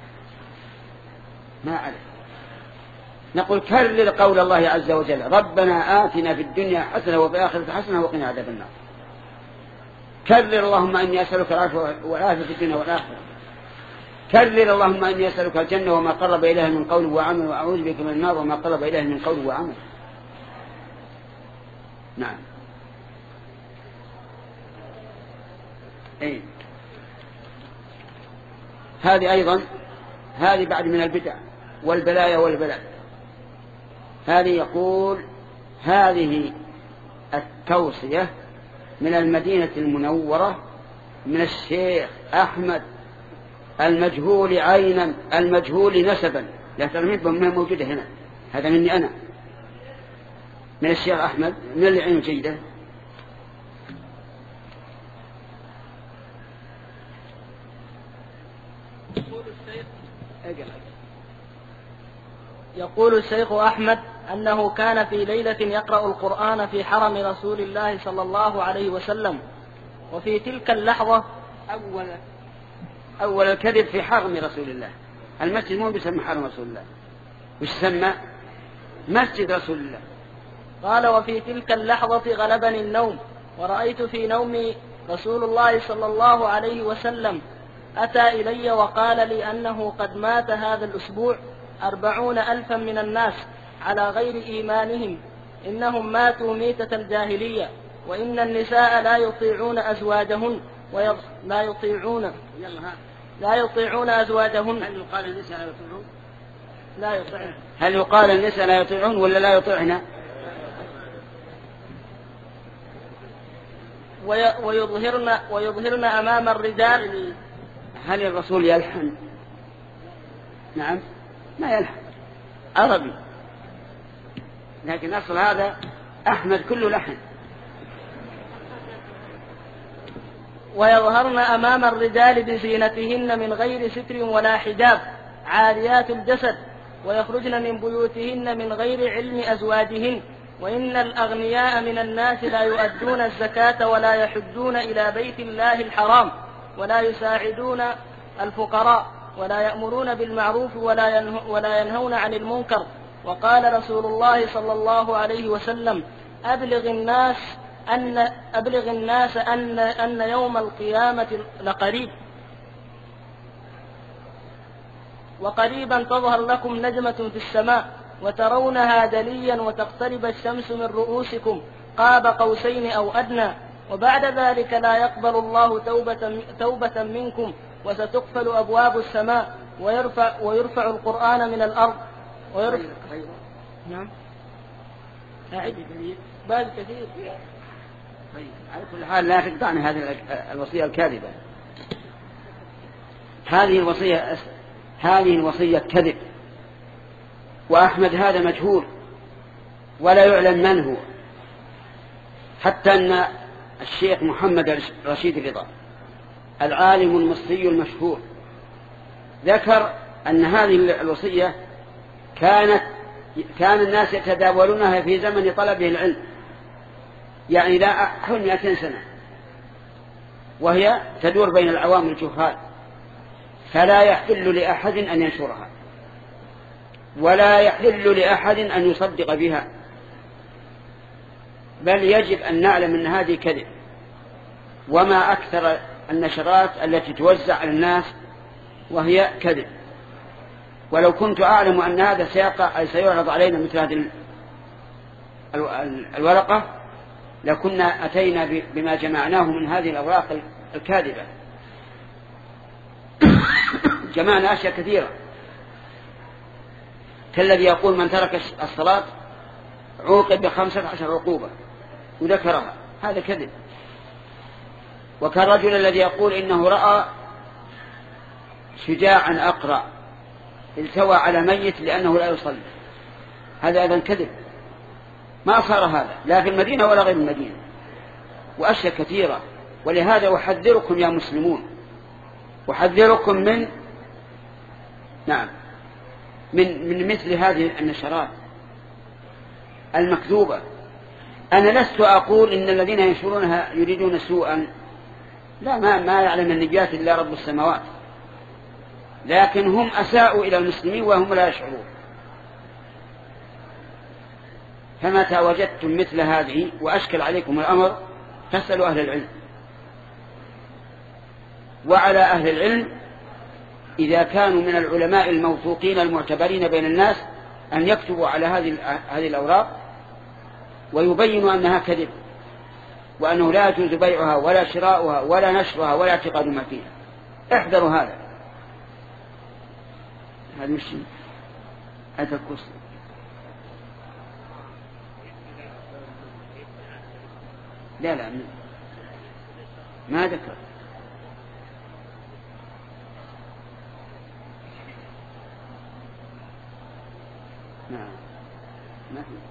ما أعرف. نقول كرر قول الله عز وجل ربنا آتنا في الدنيا حسنة وفي الآخرة حسنة وقنا عذاب النار. كرر اللهم إني أسألك العافية والعافية في الدنيا والآخرة. كرر اللهم إني أسألك الجنة وما قرب إليها من قول وعمل، وأعوذ بك من النار وما قرب إليها من قول وعمل. نعم. أي هذه أيضا هذه بعد من البدع والبلايا والبلاء. هذه يقول هذه التوصية من المدينة المنورة من الشيخ أحمد المجهول عينا المجهول نسبا، لا ترميد بما موجودة هنا، هذا مني أنا من الشيخ أحمد من اللي عين جيدة. يقول الشيخ أحمد أنه كان في ليلة يقرأ القرآن في حرم رسول الله صلى الله عليه وسلم، وفي تلك اللحظة أول أول الكذب في حرم رسول الله. المسجد مو بيسمى حرم رسول الله، وش سمى؟ مسجد رسول الله. قال وفي تلك اللحظة غلبني النوم، ورأيت في نومي رسول الله صلى الله عليه وسلم أتى إلي وقال لي أنه قد مات هذا الأسبوع أربعون ألفا من الناس على غير إيمانهم، إنهم ماتوا ميتة الجاهلية، وإن النساء لا يطيعون أزواجهن ويض... لا يطيعون لا يطيعون أزواجهن. هل يقال النساء لا يطيعون؟ لا يطيعون. هل يقال النساء لا يطيعون ولا لا يطيعن؟ وي... ويظهرن ويظهرن أمام الرجال. هل الرسول يلحن؟ نعم ما يلحن، عربي، لكن أصل هذا أحمد كله لحن. ويظهرن أمام الرجال بزينتهن من غير ستر ولا حجاب عاريات الجسد، ويخرجن من بيوتهن من غير علم أزواجهن، وإن الأغنياء من الناس لا يؤدون الزكاة ولا يحجون إلى بيت الله الحرام ولا يساعدون الفقراء ولا يأمرون بالمعروف ولا, ينه ولا ينهون عن المنكر. وقال رسول الله صلى الله عليه وسلم أبلغ الناس أن, أبلغ الناس أن, أن يوم القيامة لقريب، وقريبا تظهر لكم نجمة في السماء وترونها دليا وتقترب الشمس من رؤوسكم قاب قوسين أو أدنى، وبعد ذلك لا يقبل الله توبة, توبة منكم، وستقفل أبواب السماء ويرفع, ويرفع القرآن من الأرض ويرفع نعم أعد كثير بعد كثير. طيب على كل حال لا تقطعنا هذه الوصية الكاذبة. هذه الوصية هذه الوصية كذب، وأحمد هذا مجهول ولا يعلم من هو، حتى أن الشيخ محمد رشيد رضا العالم المصري المشهور ذكر أن هذه الوصية كانت كان الناس يتداولونها في زمن طلبه العلم، يعني لا حول مئتين سنة، وهي تدور بين العوام الجهال، فلا يحل لأحد أن ينشرها ولا يحل لأحد أن يصدق بها، بل يجب أن نعلم أن هذه كذب. وما أكثر النشرات التي توزع على الناس وهي كذب. ولو كنت أعلم أن هذا سيقع أي سيعرض علينا مثل هذه الورقة لكنا أتينا بما جمعناه من هذه الأوراق الكاذبة. جمعنا أشياء كثيرة كالذي يقول من ترك الصلاة عوقب بخمسة عشر عقوبة وذكرها، هذا كذب. وكالرجل الذي يقول إنه رأى شجاعا أقرأ التوى على ميت لأنه لا يصلي، هذا أيضا كذب. ما صار هذا لا في المدينة ولا غير المدينة، وأشياء كثيرة. ولهذا أحذركم يا مسلمون، أحذركم من نعم من من مثل هذه النشرات المكذوبة. أنا لست أقول إن الذين ينشرونها يريدون سوءا، لا، ما ما يعلم النجاة إلا رب السماوات، لكن هم أساءوا إلى المسلمين وهم لا يشعرون. فمتى وجدتم مثل هذه وأشكل عليكم الأمر فاسألوا أهل العلم. وعلى أهل العلم إذا كانوا من العلماء الموثوقين المعتبرين بين الناس أن يكتبوا على هذه هذه الأوراق ويبينوا أنها كذب، وأنه لا يجوز بيعها ولا شراؤها ولا نشرها ولا اعتقاد ما فيها. احذروا هذا. هذا مش هذا الكوس. لا لا ما ذكر. نعم ما في.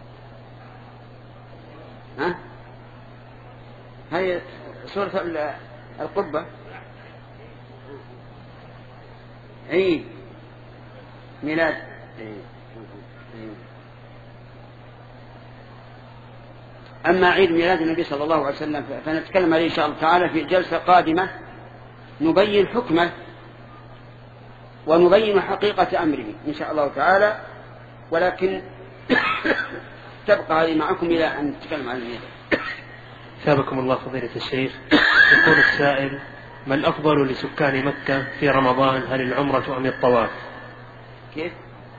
ها هذه سورة القبة عيد ميلاد. أما عيد ميلاد النبي صلى الله عليه وسلم فنتكلم عليه إن شاء الله تعالى في جلسة قادمة، نبين حكمه ونبين حقيقة أمره إن شاء الله تعالى. ولكن تبقى هذه معكم إلى أن نتكلم عن الميلاد. ثابكم الله فضيلة الشيخ. يقول السائل: ما الأفضل لسكان مكة في رمضان، هل العمرة أم الطواف؟ كيف؟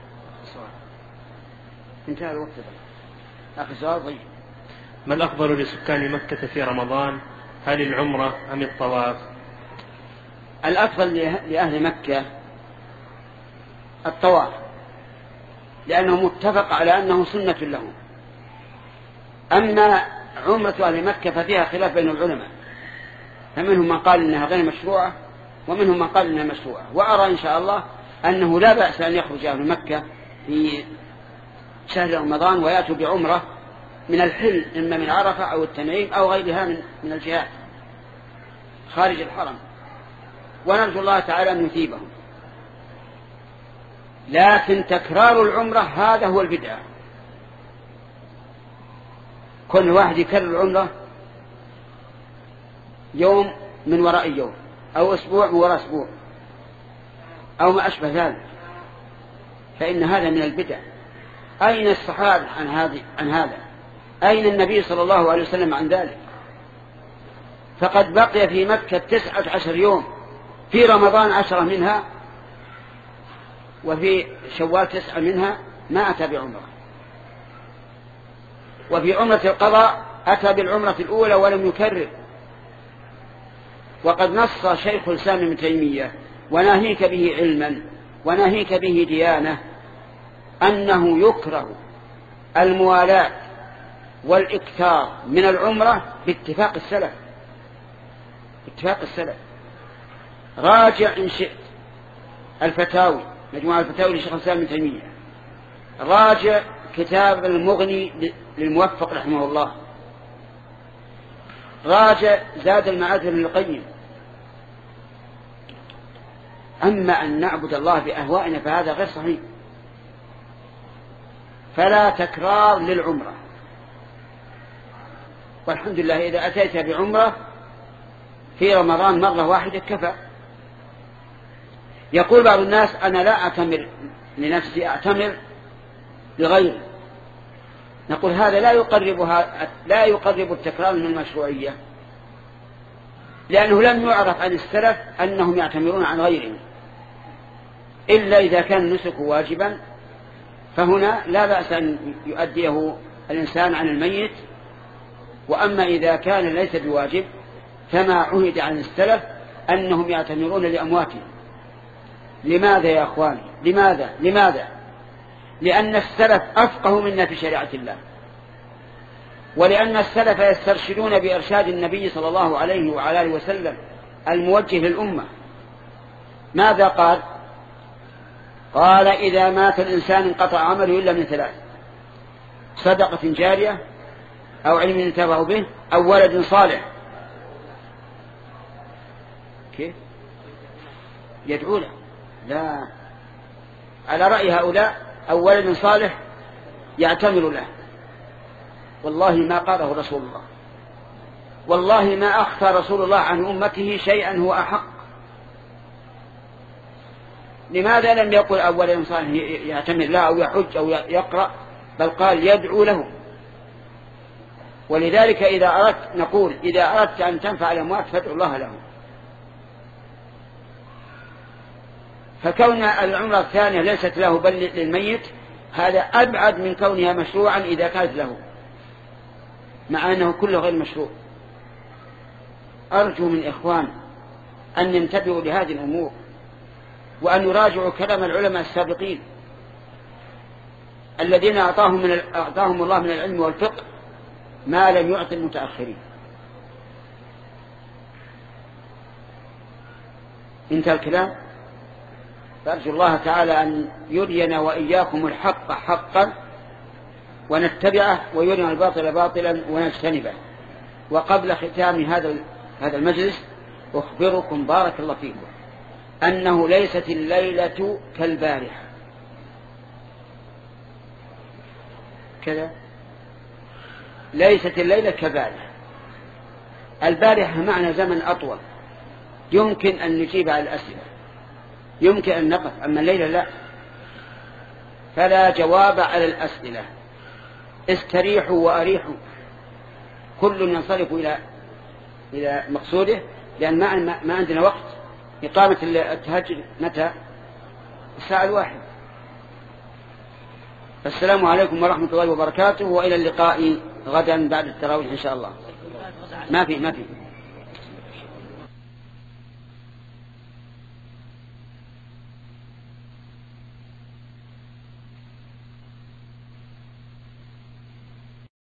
انتهى الوقت. آخر سؤال. طيب، ما الأفضل لسكان مكة في رمضان، هل العمرة أم الطواف؟ الأفضل لأهل مكة الطواف، لأنه متفق على أنه سنة لهم. أما عمرة أهل مكة ففيها خلاف بين العلماء، فمنهم من قال إنها غير مشروعة ومنهم من قال إنها مشروعة. وأرى إن شاء الله أنه لا بأس أن يخرج أهل مكة في شهر رمضان ويأتوا بعمرة من الحل، إما من عرفة أو التنعيم أو غيرها من من الجهات خارج الحرم، ونرجو الله تعالى أن يثيبهم. لكن تكرار العمرة هذا هو البدعة. كل واحد يكرر العمرة يوم من وراء يوم أو أسبوع من وراء أسبوع أو ما أشبه ذلك، فإن هذا من البدع. أين الصحابة عن هذا عن هذا؟ أين النبي صلى الله عليه وسلم عن ذلك؟ فقد بقي في مكة تسعة عشر يوم، في رمضان عشرة منها وفي شوال تسعة منها ما أتى بعمرة، وفي عمرة القضاء أتى بالعمرة الأولى ولم يكرر. وقد نص شيخ الإسلام ابن تيمية وناهيك به علما وناهيك به ديانة أنه يكره الموالاة والإكثار من العمرة باتفاق السلف، باتفاق السلف. راجع إن شئت الفتاوي، مجموعة الفتاوي لشيخ الإسلام ابن تيمية، راجع كتاب المغني للموفق رحمه الله، راجع زاد المعاد ابن القيم. أما أن نعبد الله بأهوائنا فهذا غير صحيح. فلا تكرار للعمرة، والحمد لله إذا أتيت بعمرة في رمضان مرة واحدة كفى. يقول بعض الناس أنا لا أعتمر لنفسي، أعتمر لغيري. نقول هذا لا يقربها لا يقرب التكرار من المشروعية، لأنه لم يعرف عن السلف أنهم يعتمرون عن غيرهم إلا إذا كان النسك واجبا، فهنا لا بأس أن يؤديه الإنسان عن الميت. وأما إذا كان ليس بواجب فما عهد عن السلف أنهم يعتمرون لأمواتهم. لماذا يا أخواني؟ لماذا؟ لماذا؟ لأن السلف أفقه منا في شريعة الله، ولأن السلف يسترشدون بإرشاد النبي صلى الله عليه وعلى آله وسلم الموجه للأمة. ماذا قال؟ قال إذا مات الإنسان انقطع عمله إلا من ثلاث: صدقة جارية، أو علم ينتفع به، أو ولد صالح كيف يدعو له. لا، على رأي هؤلاء أو ولد صالح يعتمر له. والله ما قاله رسول الله، والله ما أخفى رسول الله عن أمته شيئا هو أحق. لماذا لم يقل أو ولد صالح يعتمر له أو يحج أو يقرأ، بل قال يدعو له؟ ولذلك إذا أردت نقول إذا أردت أن تنفع الأموات فادعو الله له. فكون العمرة الثانية ليست له بل للميت هذا أبعد من كونها مشروعا إذا كانت له، مع أنه كله غير مشروع. أرجو من إخوان أن ينتبهوا لهذه الأمور، وأن يراجعوا كلام العلماء السابقين الذين أعطاهم, من أعطاهم الله من العلم والفقه ما لم يعطي المتأخرين. انتهى الكلام. فأرجو الله تعالى أن يرينا وإياكم الحق حقا ونتبعه، ويرينا الباطل باطلا ونجتنبه. وقبل ختام هذا هذا المجلس أخبركم بارك الله فيكم أنه ليست الليلة كالبارحة كذا، ليست الليلة كالبارحة. البارحة معنى زمن أطول يمكن أن نجيب على الأسئلة، يمكن أن نقف، أما الليلة لا، فلا جواب على الأسئلة. استريحوا وأريحوا، كل ينصرف إلى إلى مقصوده، لأن ما ما عندنا وقت. إقامة التهجد متى؟ الساعة الواحدة. السلام عليكم ورحمة الله وبركاته، وإلى اللقاء غدا بعد التراويح إن شاء الله. ما في ما في